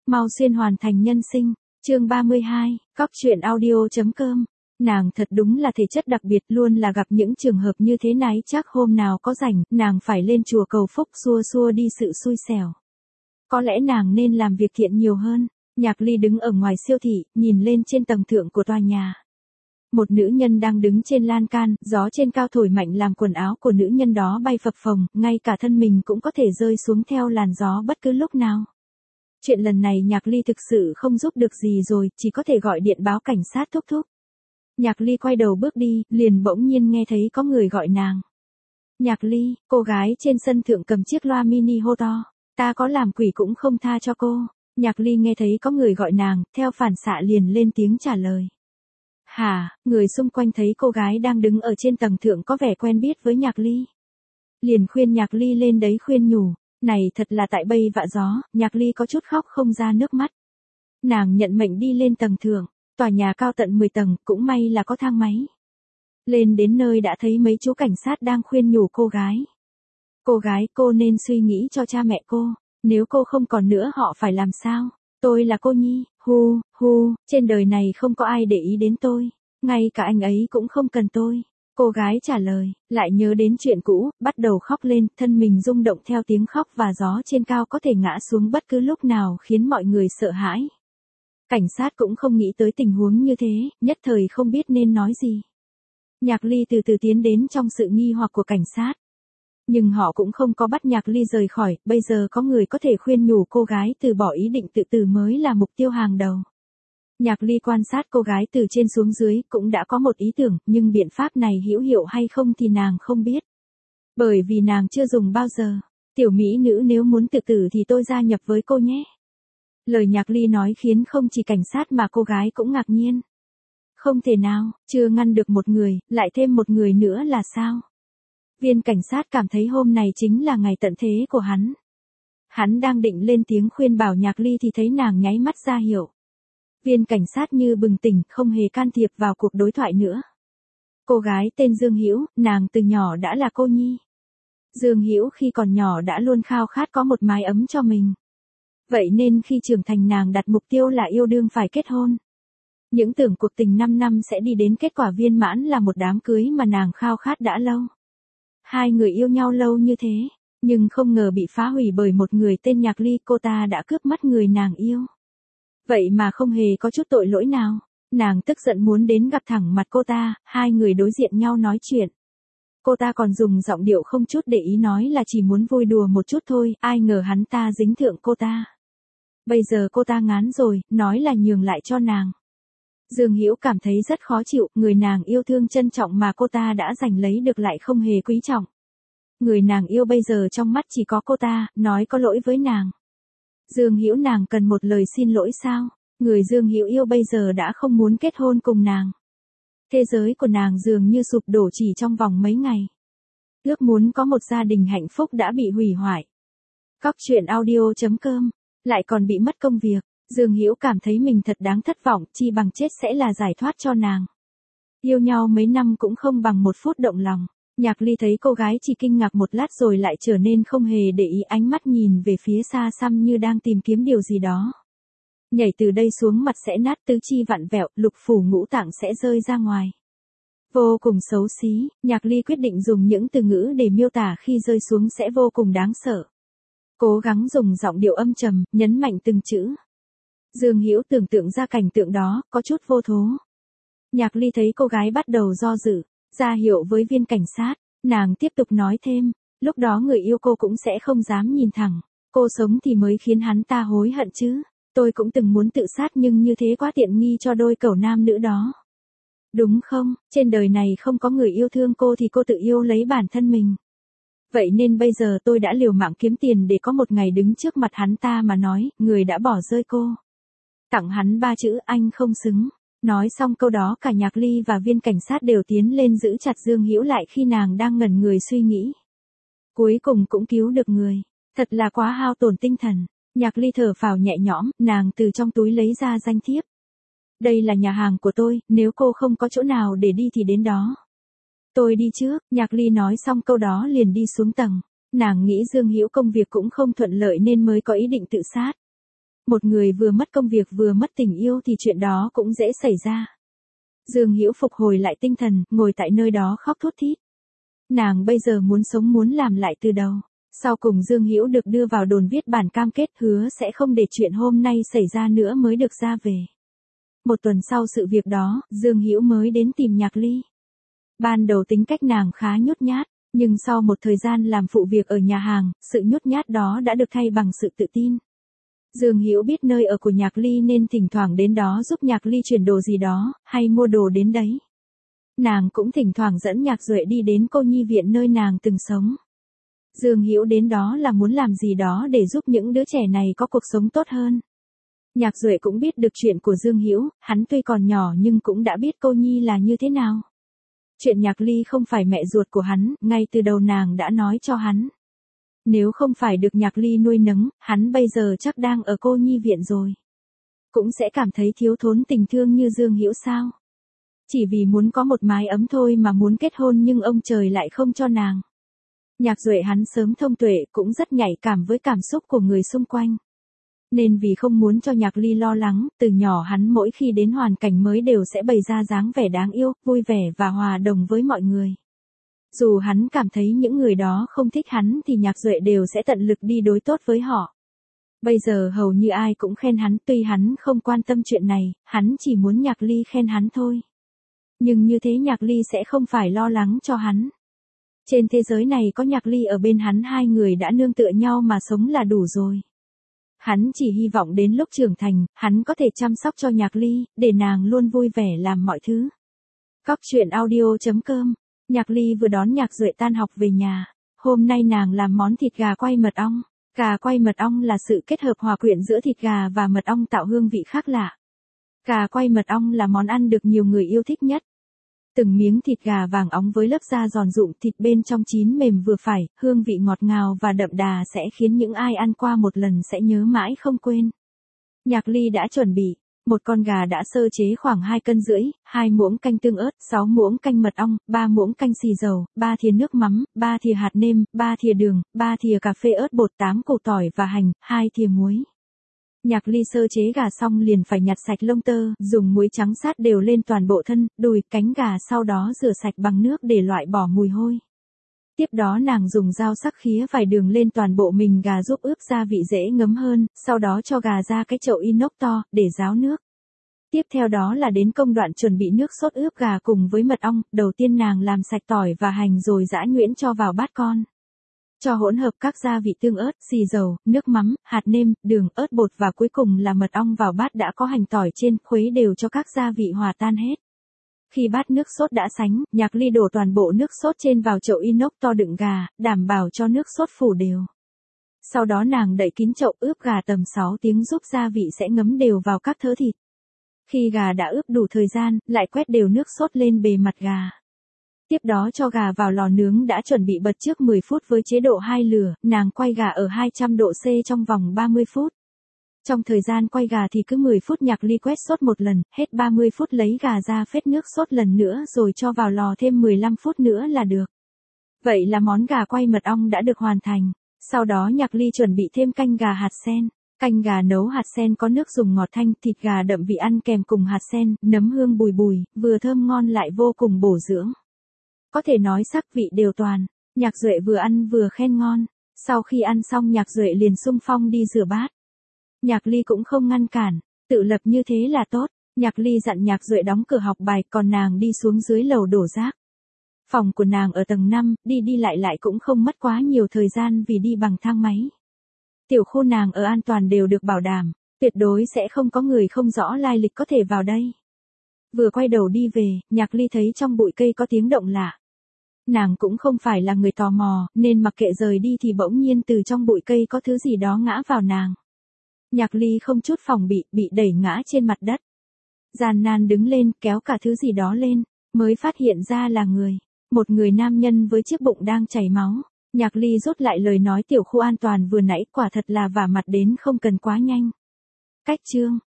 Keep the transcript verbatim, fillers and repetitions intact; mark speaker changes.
Speaker 1: Mau xuyên hoàn thành nhân sinh. Chương ba mươi hai, Cóc truyện audio.com. Nàng thật đúng là thể chất đặc biệt, luôn là gặp những trường hợp như thế này, chắc hôm nào có rảnh, nàng phải lên chùa cầu phúc xua xua đi sự xui xẻo. Có lẽ nàng nên làm việc thiện nhiều hơn. Nhạc Ly đứng ở ngoài siêu thị, nhìn lên trên tầng thượng của tòa nhà. Một nữ nhân đang đứng trên lan can, gió trên cao thổi mạnh làm quần áo của nữ nhân đó bay phập phồng, ngay cả thân mình cũng có thể rơi xuống theo làn gió bất cứ lúc nào. Chuyện lần này Nhạc Ly thực sự không giúp được gì rồi, chỉ có thể gọi điện báo cảnh sát thúc thúc. Nhạc Ly quay đầu bước đi, liền bỗng nhiên nghe thấy có người gọi nàng. Nhạc Ly, cô gái trên sân thượng cầm chiếc loa mini hô to, ta có làm quỷ cũng không tha cho cô. Nhạc Ly nghe thấy có người gọi nàng, theo phản xạ liền lên tiếng trả lời. Hả, người xung quanh thấy cô gái đang đứng ở trên tầng thượng có vẻ quen biết với Nhạc Ly. Liền khuyên Nhạc Ly lên đấy khuyên nhủ, này thật là tại bây vạ gió. Nhạc Ly có chút khóc không ra nước mắt. Nàng nhận mệnh đi lên tầng thượng, tòa nhà cao tận mười tầng, cũng may là có thang máy. Lên đến nơi đã thấy mấy chú cảnh sát đang khuyên nhủ cô gái. Cô gái, cô nên suy nghĩ cho cha mẹ cô, nếu cô không còn nữa họ phải làm sao? Tôi là cô Nhi, hu, hu, trên đời này không có ai để ý đến tôi, ngay cả anh ấy cũng không cần tôi. Cô gái trả lời, lại nhớ đến chuyện cũ, bắt đầu khóc lên, thân mình rung động theo tiếng khóc và gió trên cao có thể ngã xuống bất cứ lúc nào khiến mọi người sợ hãi. Cảnh sát cũng không nghĩ tới tình huống như thế, nhất thời không biết nên nói gì. Nhạc Ly từ từ tiến đến trong sự nghi hoặc của cảnh sát. Nhưng họ cũng không có bắt Nhạc Ly rời khỏi, bây giờ có người có thể khuyên nhủ cô gái từ bỏ ý định tự tử mới là mục tiêu hàng đầu. Nhạc Ly quan sát cô gái từ trên xuống dưới, cũng đã có một ý tưởng, nhưng biện pháp này hữu hiệu hay không thì nàng không biết. Bởi vì nàng chưa dùng bao giờ. Tiểu mỹ nữ nếu muốn tự tử thì tôi gia nhập với cô nhé. Lời Nhạc Ly nói khiến không chỉ cảnh sát mà cô gái cũng ngạc nhiên. Không thể nào, chưa ngăn được một người, lại thêm một người nữa là sao? Viên cảnh sát cảm thấy hôm này chính là ngày tận thế của hắn. Hắn đang định lên tiếng khuyên bảo Nhạc Ly thì thấy nàng nháy mắt ra hiệu. Viên cảnh sát như bừng tỉnh, không hề can thiệp vào cuộc đối thoại nữa. Cô gái tên Dương Hữu, nàng từ nhỏ đã là cô nhi. Dương Hữu khi còn nhỏ đã luôn khao khát có một mái ấm cho mình. Vậy nên khi trưởng thành nàng đặt mục tiêu là yêu đương phải kết hôn. Những tưởng cuộc tình năm năm sẽ đi đến kết quả viên mãn là một đám cưới mà nàng khao khát đã lâu. Hai người yêu nhau lâu như thế, nhưng không ngờ bị phá hủy bởi một người tên Nhạc Ly, cô ta đã cướp mất người nàng yêu. Vậy mà không hề có chút tội lỗi nào, nàng tức giận muốn đến gặp thẳng mặt cô ta, hai người đối diện nhau nói chuyện. Cô ta còn dùng giọng điệu không chút để ý nói là chỉ muốn vui đùa một chút thôi, ai ngờ hắn ta dính thượng cô ta. Bây giờ cô ta ngán rồi, nói là nhường lại cho nàng. Dương Hữu cảm thấy rất khó chịu, người nàng yêu thương trân trọng mà cô ta đã giành lấy được lại không hề quý trọng. Người nàng yêu bây giờ trong mắt chỉ có cô ta, nói có lỗi với nàng. Dương Hữu nàng cần một lời xin lỗi sao? Người Dương Hữu yêu bây giờ đã không muốn kết hôn cùng nàng. Thế giới của nàng dường như sụp đổ chỉ trong vòng mấy ngày. Ước muốn có một gia đình hạnh phúc đã bị hủy hoại. Cóc truyện audio.com, lại còn bị mất công việc. Dương Hữu cảm thấy mình thật đáng thất vọng, chi bằng chết sẽ là giải thoát cho nàng. Yêu nhau mấy năm cũng không bằng một phút động lòng. Nhạc Ly thấy cô gái chỉ kinh ngạc một lát rồi lại trở nên không hề để ý, ánh mắt nhìn về phía xa xăm như đang tìm kiếm điều gì đó. Nhảy từ đây xuống mặt sẽ nát, tứ chi vặn vẹo, lục phủ ngũ tạng sẽ rơi ra ngoài. Vô cùng xấu xí, Nhạc Ly quyết định dùng những từ ngữ để miêu tả khi rơi xuống sẽ vô cùng đáng sợ. Cố gắng dùng giọng điệu âm trầm, nhấn mạnh từng chữ. Dương Hữu tưởng tượng ra cảnh tượng đó, có chút vô thố. Nhạc Ly thấy cô gái bắt đầu do dự, ra hiệu với viên cảnh sát, nàng tiếp tục nói thêm, lúc đó người yêu cô cũng sẽ không dám nhìn thẳng, cô sống thì mới khiến hắn ta hối hận chứ, tôi cũng từng muốn tự sát nhưng như thế quá tiện nghi cho đôi cẩu nam nữ đó. Đúng không, trên đời này không có người yêu thương cô thì cô tự yêu lấy bản thân mình. Vậy nên bây giờ tôi đã liều mạng kiếm tiền để có một ngày đứng trước mặt hắn ta mà nói, người đã bỏ rơi cô. Tặng hắn ba chữ anh không xứng. Nói xong câu đó cả Nhạc Ly và viên cảnh sát đều tiến lên giữ chặt Dương Hữu lại khi nàng đang ngẩn người suy nghĩ. Cuối cùng cũng cứu được người. Thật là quá hao tổn tinh thần. Nhạc Ly thở phào nhẹ nhõm, nàng từ trong túi lấy ra danh thiếp. Đây là nhà hàng của tôi, nếu cô không có chỗ nào để đi thì đến đó. Tôi đi trước. Nhạc Ly nói xong câu đó liền đi xuống tầng. Nàng nghĩ Dương Hữu công việc cũng không thuận lợi nên mới có ý định tự sát. Một người vừa mất công việc vừa mất tình yêu thì chuyện đó cũng dễ xảy ra. Dương Hữu phục hồi lại tinh thần, ngồi tại nơi đó khóc thút thít. Nàng bây giờ muốn sống muốn làm lại từ đầu. Sau cùng Dương Hữu được đưa vào đồn viết bản cam kết hứa sẽ không để chuyện hôm nay xảy ra nữa mới được ra về. Một tuần sau sự việc đó, Dương Hữu mới đến tìm Nhạc Ly. Ban đầu tính cách nàng khá nhút nhát, nhưng sau một thời gian làm phụ việc ở nhà hàng, sự nhút nhát đó đã được thay bằng sự tự tin. Dương Hữu biết nơi ở của Nhạc Ly nên thỉnh thoảng đến đó giúp Nhạc Ly chuyển đồ gì đó, hay mua đồ đến đấy. Nàng cũng thỉnh thoảng dẫn Nhạc Duệ đi đến cô nhi viện nơi nàng từng sống. Dương Hữu đến đó là muốn làm gì đó để giúp những đứa trẻ này có cuộc sống tốt hơn. Nhạc Duệ cũng biết được chuyện của Dương Hữu, hắn tuy còn nhỏ nhưng cũng đã biết cô nhi là như thế nào. Chuyện Nhạc Ly không phải mẹ ruột của hắn, ngay từ đầu nàng đã nói cho hắn. Nếu không phải được Nhạc Ly nuôi nấng, hắn bây giờ chắc đang ở cô nhi viện rồi. Cũng sẽ cảm thấy thiếu thốn tình thương như Dương Hữu sao. Chỉ vì muốn có một mái ấm thôi mà muốn kết hôn nhưng ông trời lại không cho nàng. Nhạc Duệ hắn sớm thông tuệ cũng rất nhạy cảm với cảm xúc của người xung quanh. Nên vì không muốn cho Nhạc Ly lo lắng, từ nhỏ hắn mỗi khi đến hoàn cảnh mới đều sẽ bày ra dáng vẻ đáng yêu, vui vẻ và hòa đồng với mọi người. Dù hắn cảm thấy những người đó không thích hắn thì Nhạc Duệ đều sẽ tận lực đi đối tốt với họ. Bây giờ hầu như ai cũng khen hắn, tuy hắn không quan tâm chuyện này, hắn chỉ muốn Nhạc Ly khen hắn thôi. Nhưng như thế Nhạc Ly sẽ không phải lo lắng cho hắn. Trên thế giới này có Nhạc Ly ở bên hắn, hai người đã nương tựa nhau mà sống là đủ rồi. Hắn chỉ hy vọng đến lúc trưởng thành, hắn có thể chăm sóc cho Nhạc Ly, để nàng luôn vui vẻ làm mọi thứ. Cóc truyện audio chấm com. Nhạc Ly vừa đón Nhạc Duệ tan học về nhà. Hôm nay nàng làm món thịt gà quay mật ong. Gà quay mật ong là sự kết hợp hòa quyện giữa thịt gà và mật ong tạo hương vị khác lạ. Gà quay mật ong là món ăn được nhiều người yêu thích nhất. Từng miếng thịt gà vàng óng với lớp da giòn rụm, thịt bên trong chín mềm vừa phải, hương vị ngọt ngào và đậm đà sẽ khiến những ai ăn qua một lần sẽ nhớ mãi không quên. Nhạc Ly đã chuẩn bị một con gà đã sơ chế khoảng hai cân rưỡi, hai muỗng canh tương ớt, sáu muỗng canh mật ong, ba muỗng canh xì dầu, ba thìa nước mắm, ba thìa hạt nêm, ba thìa đường, ba thìa cà phê ớt bột, tám củ tỏi và hành, hai thìa muối. Nhạc Ly sơ chế gà xong liền phải nhặt sạch lông tơ, dùng muối trắng sát đều lên toàn bộ thân, đùi, cánh gà, sau đó rửa sạch bằng nước để loại bỏ mùi hôi. Tiếp đó nàng dùng dao sắc khía vài đường lên toàn bộ mình gà giúp ướp gia vị dễ ngấm hơn, sau đó cho gà ra cái chậu inox to, để ráo nước. Tiếp theo đó là đến công đoạn chuẩn bị nước sốt ướp gà cùng với mật ong, đầu tiên nàng làm sạch tỏi và hành rồi giã nhuyễn cho vào bát con. Cho hỗn hợp các gia vị tương ớt, xì dầu, nước mắm, hạt nêm, đường, ớt bột và cuối cùng là mật ong vào bát đã có hành tỏi trên, khuấy đều cho các gia vị hòa tan hết. Khi bát nước sốt đã sánh, Nhạc Ly đổ toàn bộ nước sốt trên vào chậu inox to đựng gà, đảm bảo cho nước sốt phủ đều. Sau đó nàng đậy kín chậu ướp gà tầm sáu tiếng giúp gia vị sẽ ngấm đều vào các thớ thịt. Khi gà đã ướp đủ thời gian, lại quét đều nước sốt lên bề mặt gà. Tiếp đó cho gà vào lò nướng đã chuẩn bị bật trước mười phút với chế độ hai lửa, nàng quay gà ở hai trăm độ C trong vòng ba mươi phút. Trong thời gian quay gà thì cứ mười phút Nhạc Ly quét sốt một lần, hết ba mươi phút lấy gà ra phết nước sốt lần nữa rồi cho vào lò thêm mười lăm phút nữa là được. Vậy là món gà quay mật ong đã được hoàn thành. Sau đó Nhạc Ly chuẩn bị thêm canh gà hạt sen. Canh gà nấu hạt sen có nước dùng ngọt thanh, thịt gà đậm vị ăn kèm cùng hạt sen, nấm hương bùi bùi, vừa thơm ngon lại vô cùng bổ dưỡng. Có thể nói sắc vị đều toàn. Nhạc Duệ vừa ăn vừa khen ngon. Sau khi ăn xong Nhạc Duệ liền xung phong đi rửa bát. Nhạc Ly cũng không ngăn cản, tự lập như thế là tốt. Nhạc Ly dặn Nhạc Duệ đóng cửa học bài, còn nàng đi xuống dưới lầu đổ rác. Phòng của nàng ở tầng năm, đi đi lại lại cũng không mất quá nhiều thời gian vì đi bằng thang máy. Tiểu khu nàng ở an toàn đều được bảo đảm, tuyệt đối sẽ không có người không rõ lai lịch có thể vào đây. Vừa quay đầu đi về, Nhạc Ly thấy trong bụi cây có tiếng động lạ. Nàng cũng không phải là người tò mò, nên mặc kệ rời đi thì bỗng nhiên từ trong bụi cây có thứ gì đó ngã vào nàng. Nhạc Ly không chút phòng bị, bị đẩy ngã trên mặt đất. Gian nan đứng lên, kéo cả thứ gì đó lên, mới phát hiện ra là người. Một người nam nhân với chiếc bụng đang chảy máu. Nhạc Ly rút lại lời nói tiểu khu an toàn vừa nãy, quả thật là vả mặt đến không cần quá nhanh. Cách chương